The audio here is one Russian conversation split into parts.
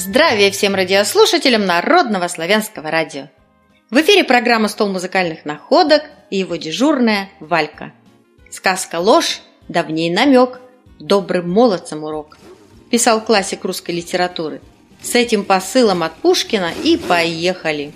Здравия всем радиослушателям Народного славянского радио. В эфире программа «Стол музыкальных находок» и его дежурная Валька. Сказка «Ложь», давней намек, добрым молодцам урок. Писал классик русской литературы. С этим посылом от Пушкина и поехали.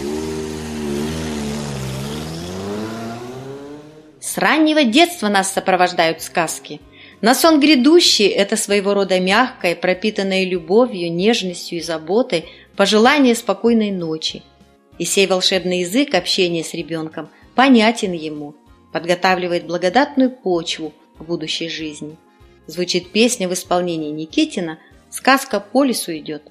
С раннего детства нас сопровождают сказки. На сон грядущий – это своего рода мягкое, пропитанное любовью, нежностью и заботой пожелание спокойной ночи. И сей волшебный язык общения с ребенком понятен ему, подготавливает благодатную почву к будущей жизни. Звучит песня в исполнении Никитина «Сказка по лесу идет».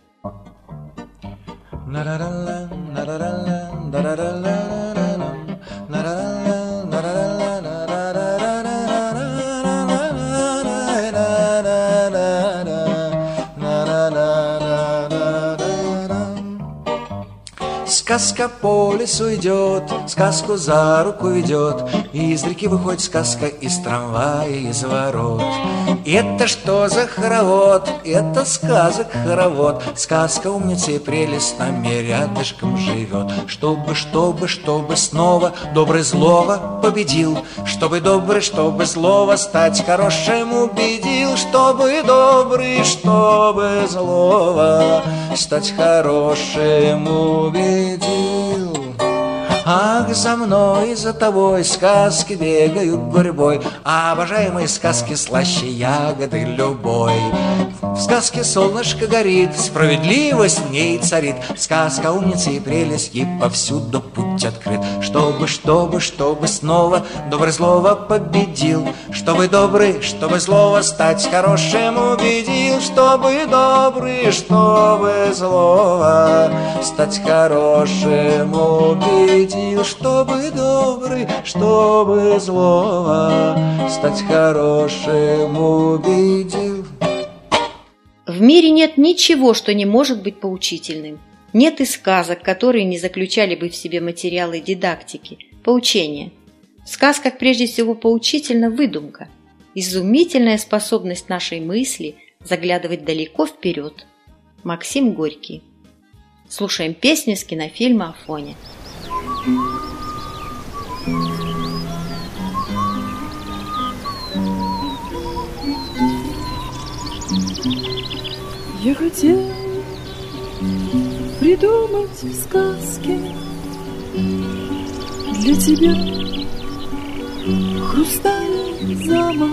Сказка по лесу идет, сказку за руку ведет, и из реки выходит сказка, из трамвая, из ворот. Это что за хоровод? Это сказок хоровод. Сказка умница и прелесть с нами рядышком живет. Чтобы снова добрый злого победил, чтобы добрый, чтобы злого стать хорошим убедил, чтобы добрый, чтобы злого стать хорошим убедил. Ах, за мной, за тобой сказки бегают гурьбой, а обожаемые сказки слаще ягоды любой. В сказке солнышко горит, справедливость в ней царит, сказка умница и прелесть, ей повсюду путь открыт. Чтобы снова добрый злого победил, чтобы добрый, чтобы злого стать хорошим убедил, чтобы добрый, чтобы злого стать хорошим убедил. Чтобы добрый, чтобы злого стать хорошим убедил. В мире нет ничего, что не может быть поучительным. Нет и сказок, которые не заключали бы в себе материалы дидактики, поучения. В сказках прежде всего поучительна выдумка, изумительная способность нашей мысли заглядывать далеко вперед. Максим Горький. Слушаем песню из кинофильма «Афоня». Я хотел придумать сказки для тебя, хрустальный замок,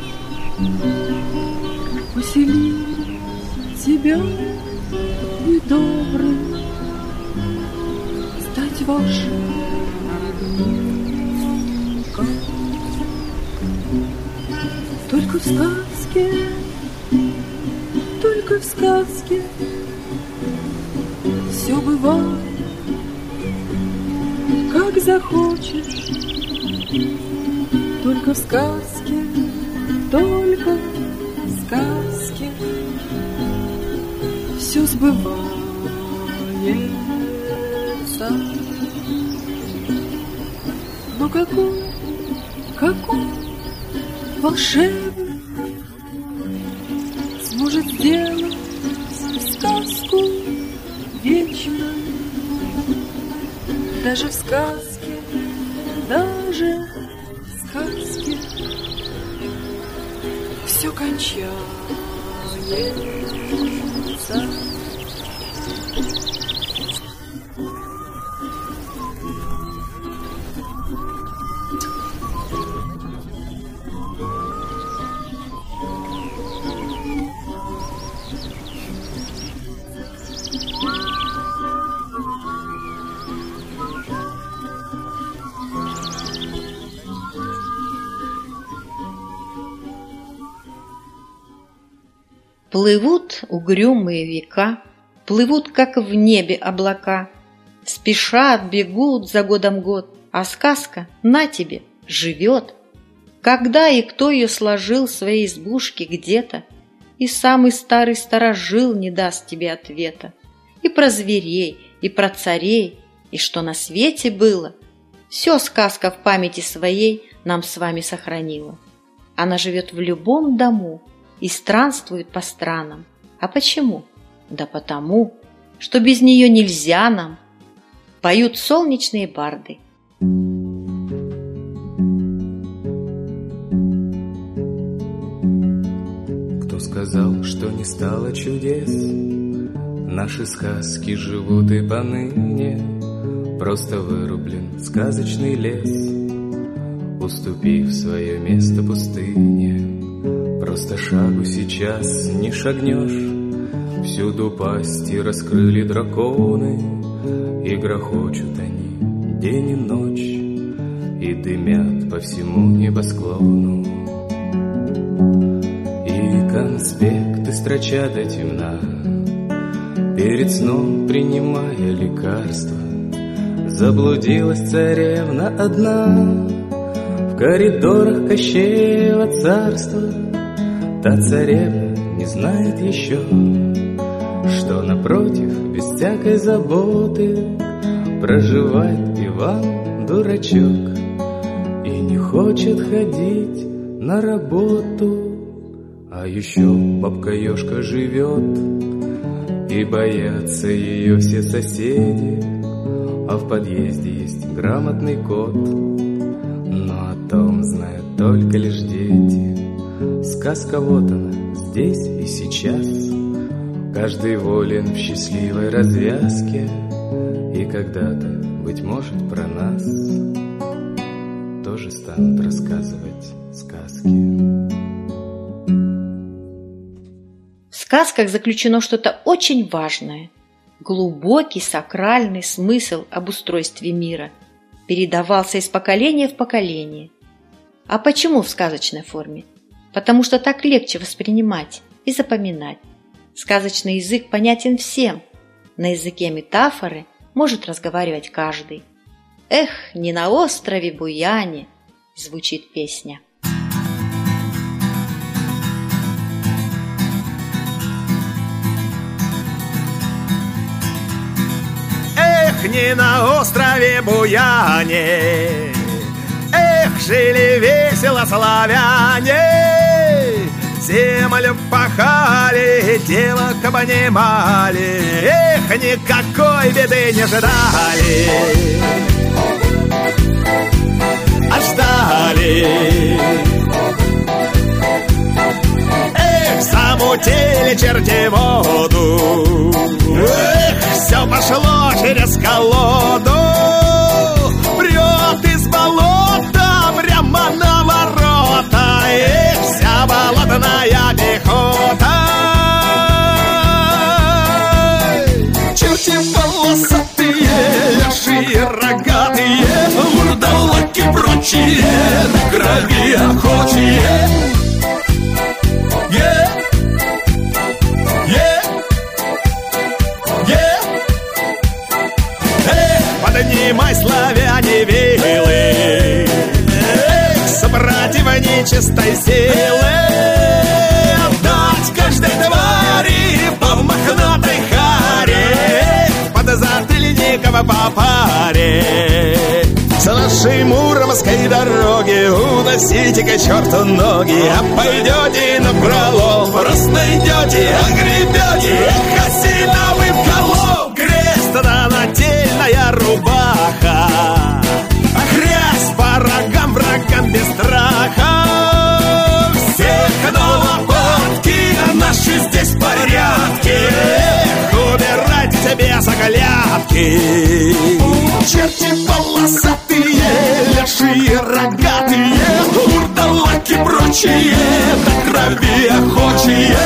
поселить тебя и добрым стать волшебником. Только в сказке все бывает, как захочешь. Только в сказке все сбывается. Но какой волшебник сможет сделать сказку вечной? Даже в сказке все кончается. Плывут угрюмые века, плывут, как в небе облака, спешат, бегут за годом год, а сказка, на тебе, живет. Когда и кто ее сложил в своей избушке где-то, и самый старый старожил не даст тебе ответа. И про зверей, и про царей, и что на свете было, все сказка в памяти своей нам с вами сохранила. Она живет в любом дому и странствует по странам. А почему? Да потому, что без нее нельзя нам, поют солнечные барды. Кто сказал, что не стало чудес? Наши сказки живут и поныне. Просто вырублен сказочный лес, уступив свое место пустыне. Просто шагу сейчас не шагнешь, всюду пасти раскрыли драконы, и грохочут они день и ночь, и дымят по всему небосклону. И конспекты строчат до темна, перед сном принимая лекарства. Заблудилась царевна одна в коридорах Кощеева царства. Та царевна не знает еще, что напротив, без всякой заботы, проживает Иван дурачок и не хочет ходить на работу. А еще бабка-ежка живет, и боятся ее все соседи, а в подъезде есть грамотный кот, но о том знают только лишь дети. Сказка вот она, здесь и сейчас, каждый волен в счастливой развязке, и когда-то, быть может, про нас тоже станут рассказывать сказки. В сказках заключено что-то очень важное. Глубокий сакральный смысл об устройстве мира передавался из поколения в поколение. А почему в сказочной форме? Потому что так легче воспринимать и запоминать. Сказочный язык понятен всем. На языке метафоры может разговаривать каждый. «Эх, не на острове Буяне!» звучит песня. Не на острове Буяне, эх, жили весело славяне, землю пахали, девок обнимали, эх, никакой беды не ждали, а ждали. Эх, замутили черти воду, эх, все пошло через колоду, прет из болота прямо на ворота, эх, вся болотная пехота. Черти волосатые, лешие рогатые, вурдалаки прочие, на крови охочие. Поднимай, славяне, вилы, эх, собратьев нечистой силы, отдать каждой твари по мохнатой харе, под затыльников по паре. С нашей муромской дороги уносите-ка черту ноги, а пойдете напролом, просто найдете, огребете, эх, осиновый колом, крест да нательная рубаха, а грязь по рогам врагам без страха. Всех на лопатки, наши здесь порядки, эх, убирайте себе заглядки. Черти полосатые, лешие рогатые, вурдалаки прочие, до крови охочие.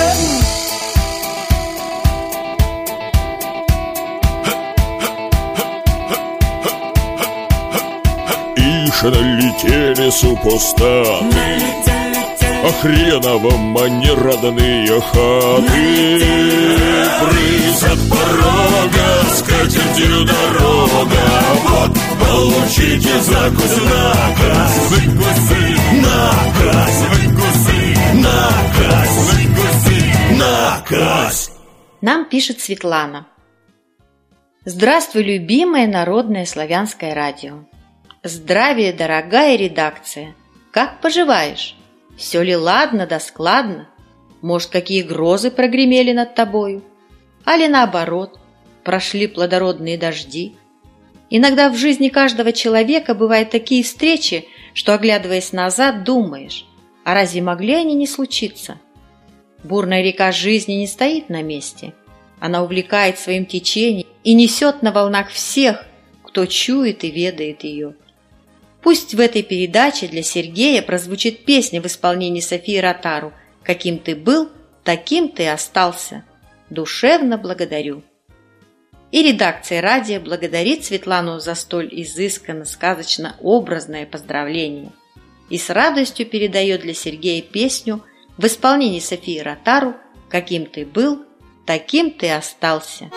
Налетели супостаты, а хреновом они родные хаты. Прысь от порога, с катертью дорога, вот получите закусь наказ. Выкуси наказ, выкуси наказ, выкуси наказ. Нам пишет Светлана. Здравствуй, любимое народное славянское радио. Здравия, дорогая редакция! Как поживаешь? Все ли ладно да складно? Может, какие грозы прогремели над тобою? али наоборот, прошли плодородные дожди. Иногда в жизни каждого человека бывают такие встречи, что, оглядываясь назад, думаешь, а разве могли они не случиться? Бурная река жизни не стоит на месте. Она увлекает своим течением и несет на волнах всех, кто чует и ведает ее. Пусть в этой передаче для Сергея прозвучит песня в исполнении Софии Ротару «Каким ты был, таким ты остался». Душевно благодарю. И редакция радио благодарит Светлану за столь изысканно, сказочно образное поздравление и с радостью передает для Сергея песню в исполнении Софии Ротару «Каким ты был, таким ты остался».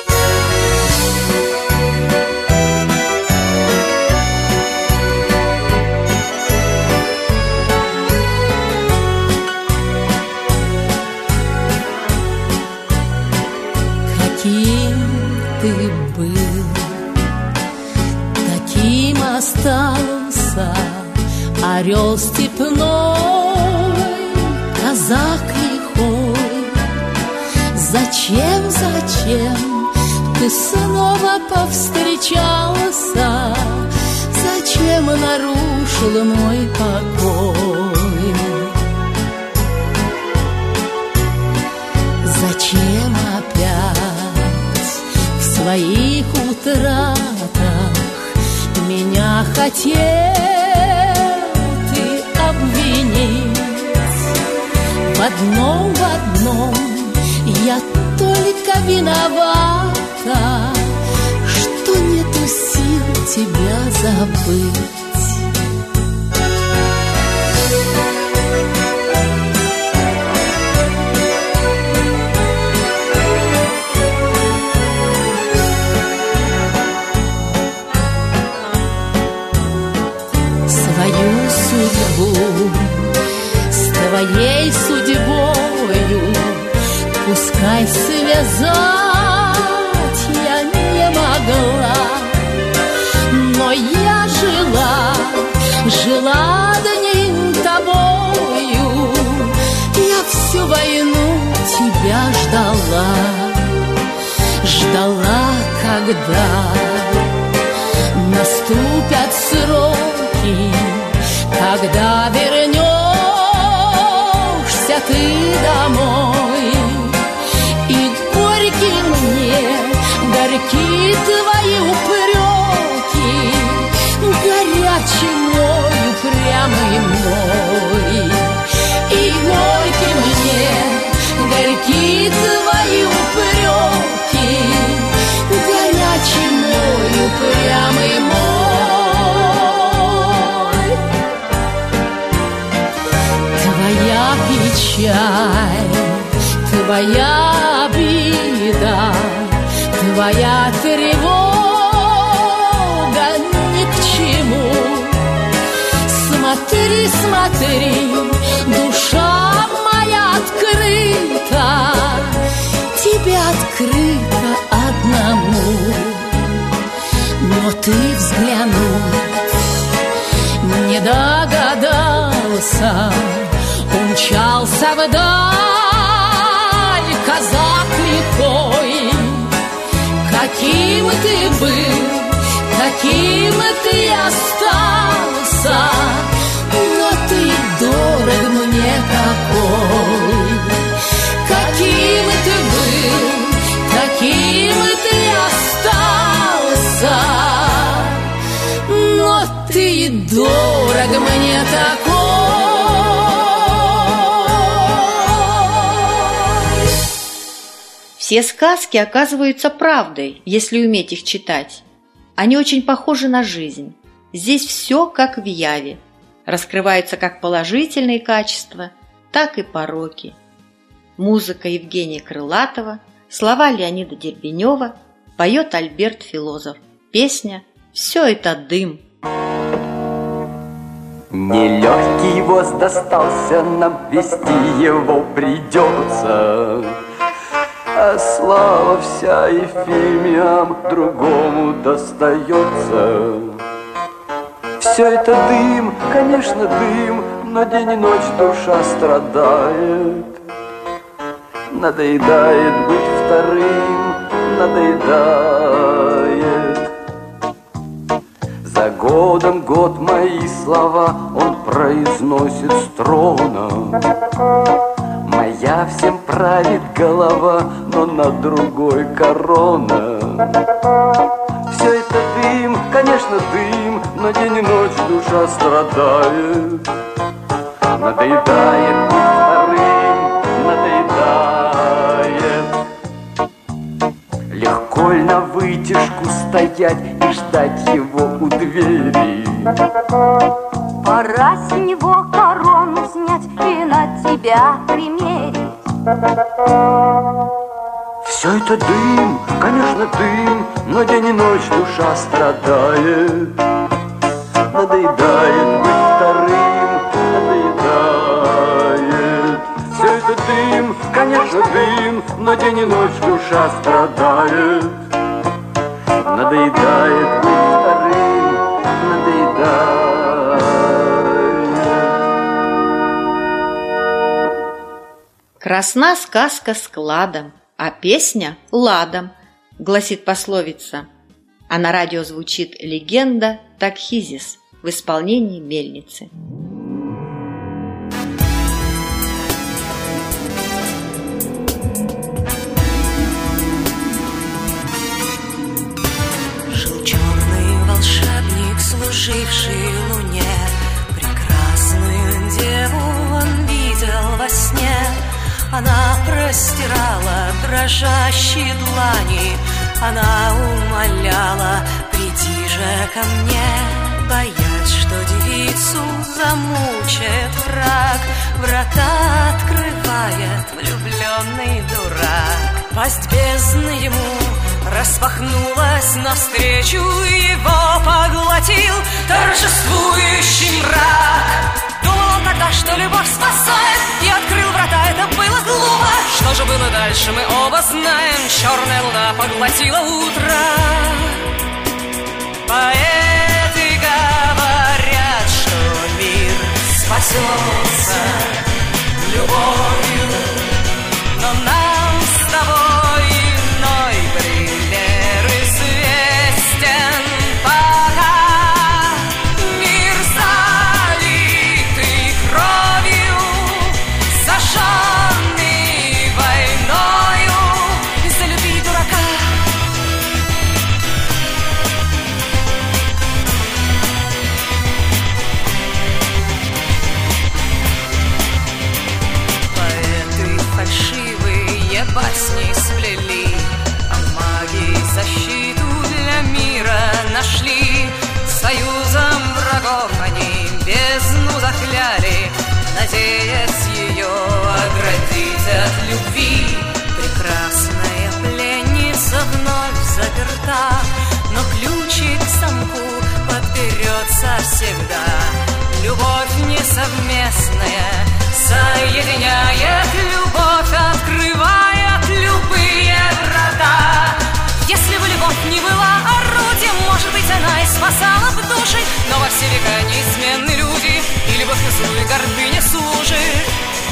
Ты был, таким остался орел степной, казак лихой. Зачем ты снова повстречался? Зачем нарушил мой покой? Зачем опять в своих утратах меня хотел ты обвинить? В одном я только виновата, что нету сил тебя забыть. С твоей судьбою пускай связать я не могла, но я жила одним тобою. Я всю войну тебя ждала, когда наступят сроки, когда вернешься ты домой. И горьки твои упреки, горячий мой, упрямый мой. И горьки твои упреки, горячий мой, упрямый мой. Твоя печаль, твоя обида, твоя тревога ни к чему. Смотри, душа моя открыта, тебе открыта одному. Но ты взглянуть не догадался, умчался вдаль казак лихой. Каким ты был, каким ты остался, но ты дорог мне такой. Каким ты был, каким ты остался, но ты дорог мне такой. Все сказки оказываются правдой, если уметь их читать. Они очень похожи на жизнь. Здесь все как в яве. Раскрываются как положительные качества, так и пороки. Музыка Евгения Крылатова, слова Леонида Дербенева, поет Альберт Филозов. Песня «Все это дым». Нелегкий воз достался нам, вести его придется. А слава вся Ефимиям другому достается. Все это дым, конечно дым, но день и ночь душа страдает. надоедает быть вторым, надоедает. За годом год мои слова он произносит с трона. Моя всем правит голова, но над другой корона. Все это дым, конечно дым, но день и ночь душа страдает. Надоедает быть вторым, надоедает. Легко ли на вытяжку стоять и ждать его у двери? Пора с него корону снять и на тебя примерить. Все это дым, конечно дым, но день и ночь душа страдает. Надоедает быть вторым, надоедает. Все это дым, конечно дым, но день и ночь душа страдает. Надоедает быть вторым, надоедает. Красна сказка складом, а песня ладом, гласит пословица. А на радио звучит легенда Такхизис в исполнении Мельницы. Жил черный волшебник, служивший луне. Прекрасную деву он видел во сне. Она простирала дрожащие длани, она умоляла: приди же ко мне. Боясь, что девицу замучает враг, врата открывает влюбленный дурак. Пасть бездны ему распахнулась навстречу, его поглотил торжествующий мрак. Думал он тогда, что любовь спасает, и открыл врата, это было глупо. Что же было дальше, мы оба знаем. Черная луна поглотила утро. Поэты говорят, что мир спасется любовью, но нам с тобой иной пример известен. Пока мир залитый кровью, сожженный войною, залюби дурака. Поэты фальшивые басни сплели, а маги защиту для мира нашли. Союзом врагов они бездну закляли, надеясь ее оградить от любви. Прекрасная пленница вновь заперта, но ключик к замку подберется всегда. Любовь несовместная соединяет, любовь открывает любые врата. Если бы любовь не была орудием, может быть, она и спасала бы души, но во все века неизменны люди, и любовь несу, и гордыня служит.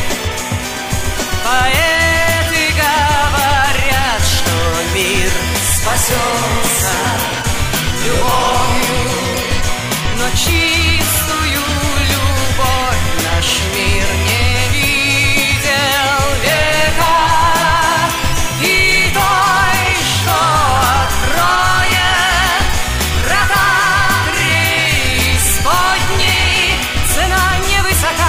Поэты говорят, что мир спасется любовью, но чистую любовь наш мир не видел века. И той, что откроет врата преисподней, цена невысока.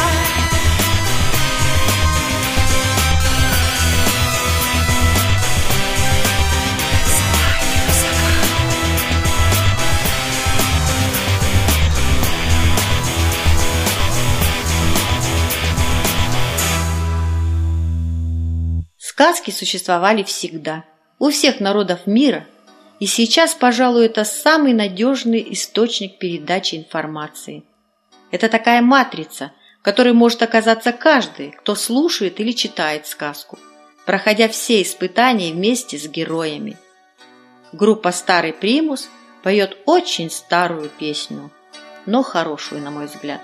Сказки существовали всегда, у всех народов мира, и сейчас, пожалуй, это самый надежный источник передачи информации. Это такая матрица, которой может оказаться каждый, кто слушает или читает сказку, проходя все испытания вместе с героями. Группа «Старый примус» поет очень старую песню, но хорошую, на мой взгляд.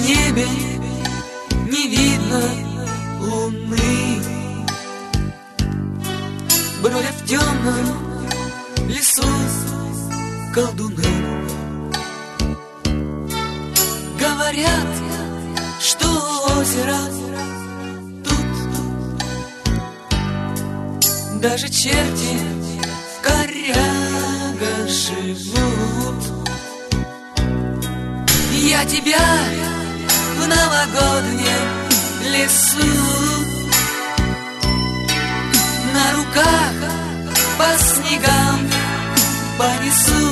небе не видно луны, бродят в темном лесу колдуны. Говорят, что озеро тут даже черти в корягах живут. Я тебя в новогоднем лесу на руках по снегам понесу.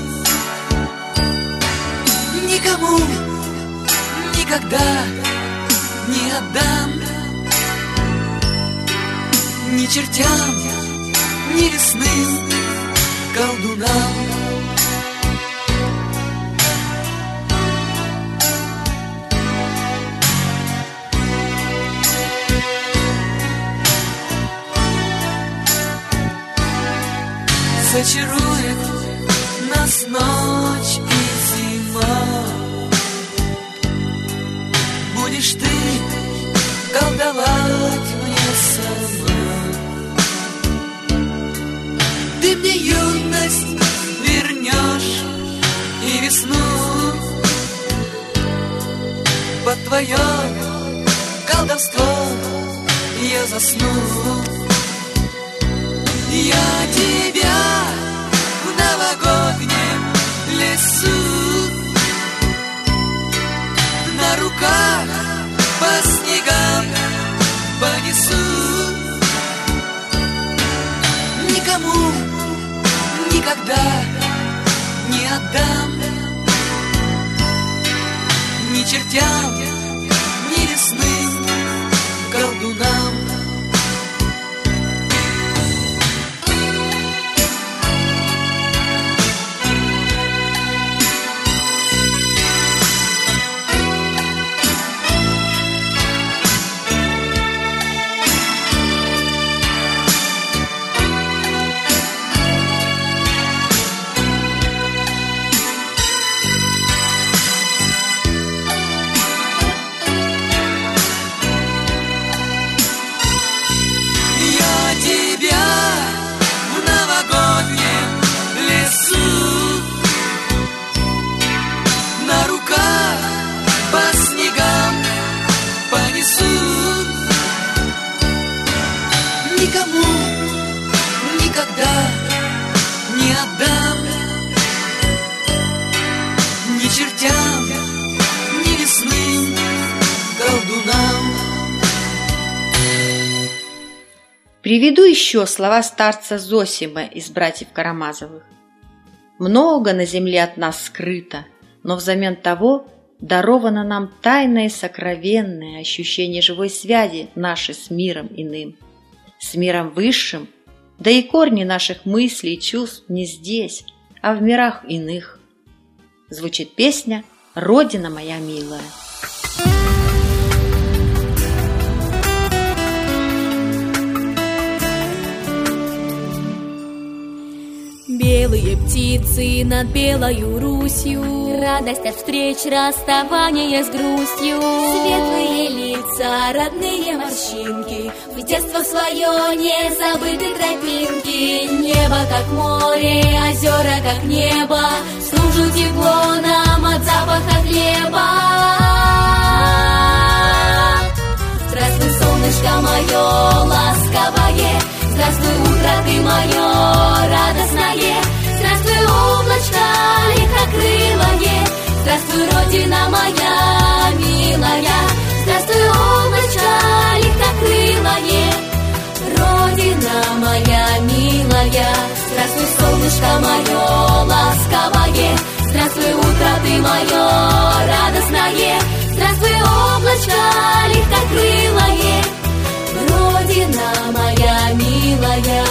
Никому никогда не отдам, ни чертям, ни лесным колдунам. Зачарует нас ночь и зима, будешь ты колдовать мне сама. Ты мне юность вернешь и весну, под твое колдовство я засну. Я тебя в новогоднем лесу на руках по снегам понесу. Никому никогда не отдам, ни чертям, ни лесным колдунам. Никому никогда не отдам, ни чертям, ни лесным колдунам. Приведу еще слова старца Зосима из «Братьев Карамазовых». «Много на земле от нас скрыто, но взамен того даровано нам тайное и сокровенное ощущение живой связи нашей с миром иным, с миром высшим, да и корни наших мыслей и чувств не здесь, а в мирах иных». Звучит песня «Родина моя милая». Белые птицы над белою Русью, радость от встреч, расставания с грустью. Светлые лица, родные морщинки, в детство свое не забыты тропинки. Небо как море, озера как небо, снаружи тепло нам от запаха хлеба. Здравствуй, солнышко мое ласковое, здравствуй, утро ты мое радостное. Здравствуй, облачко легкокрылое, здравствуй, Родина моя милая. Здравствуй, облачко легкокрылое, Родина моя милая. Здравствуй, солнышко мое ласковое, здравствуй, утро ты мое радостное. Здравствуй, облачко легкокрылое, Родина моя милая.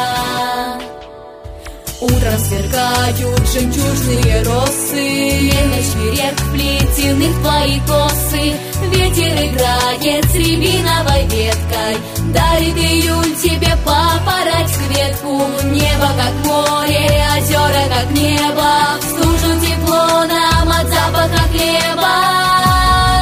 Утром сверкают жемчужные росы, ночь вверх вплетены в твои косы. Ветер играет с рябиновой веткой, дарит июль тебе попороть кветку. Небо как море, озера как небо, в стужу тепло нам от запаха хлеба.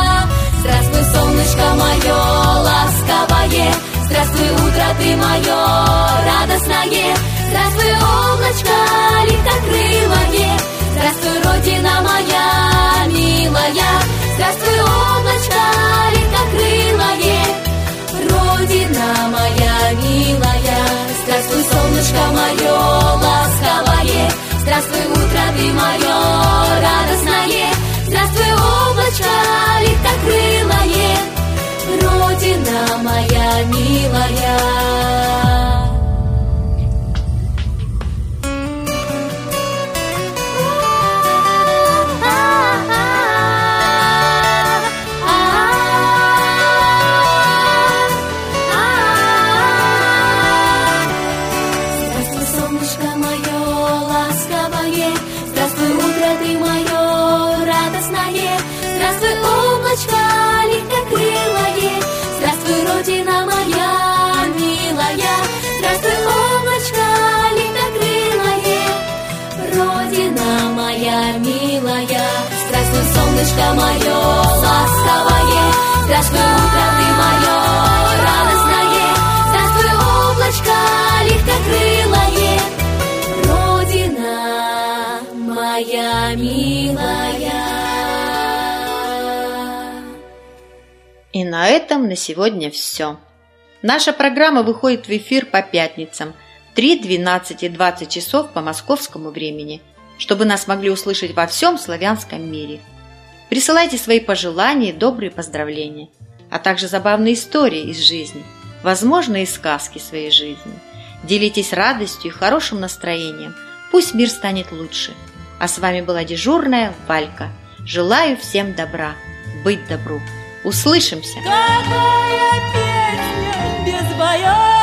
утро ты мое радостное. Здравствуй, облачко легкокрылое, здравствуй, Родина моя милая. Здравствуй, облачко легкокрылое, Родина моя милая. Здравствуй, солнышко мое ласковое, здравствуй, утро ты мое радостное. Здравствуй, облачко легкокрылое, Родина моя милая. Солнышко мое ласковое, здравствуй, утро ты мое радостное. Здравствуй, облачко легкокрылое, Родина моя милая. И на этом на сегодня все. Наша программа выходит в эфир по пятницам 3, 12 и 20 часов по московскому времени, чтобы нас могли услышать во всем славянском мире. Присылайте свои пожелания и добрые поздравления, а также забавные истории из жизни, возможно, и сказки своей жизни. Делитесь радостью и хорошим настроением. Пусть мир станет лучше. А с вами была дежурная Валька. Желаю всем добра, быть добру. Услышимся! Какая песня без боя!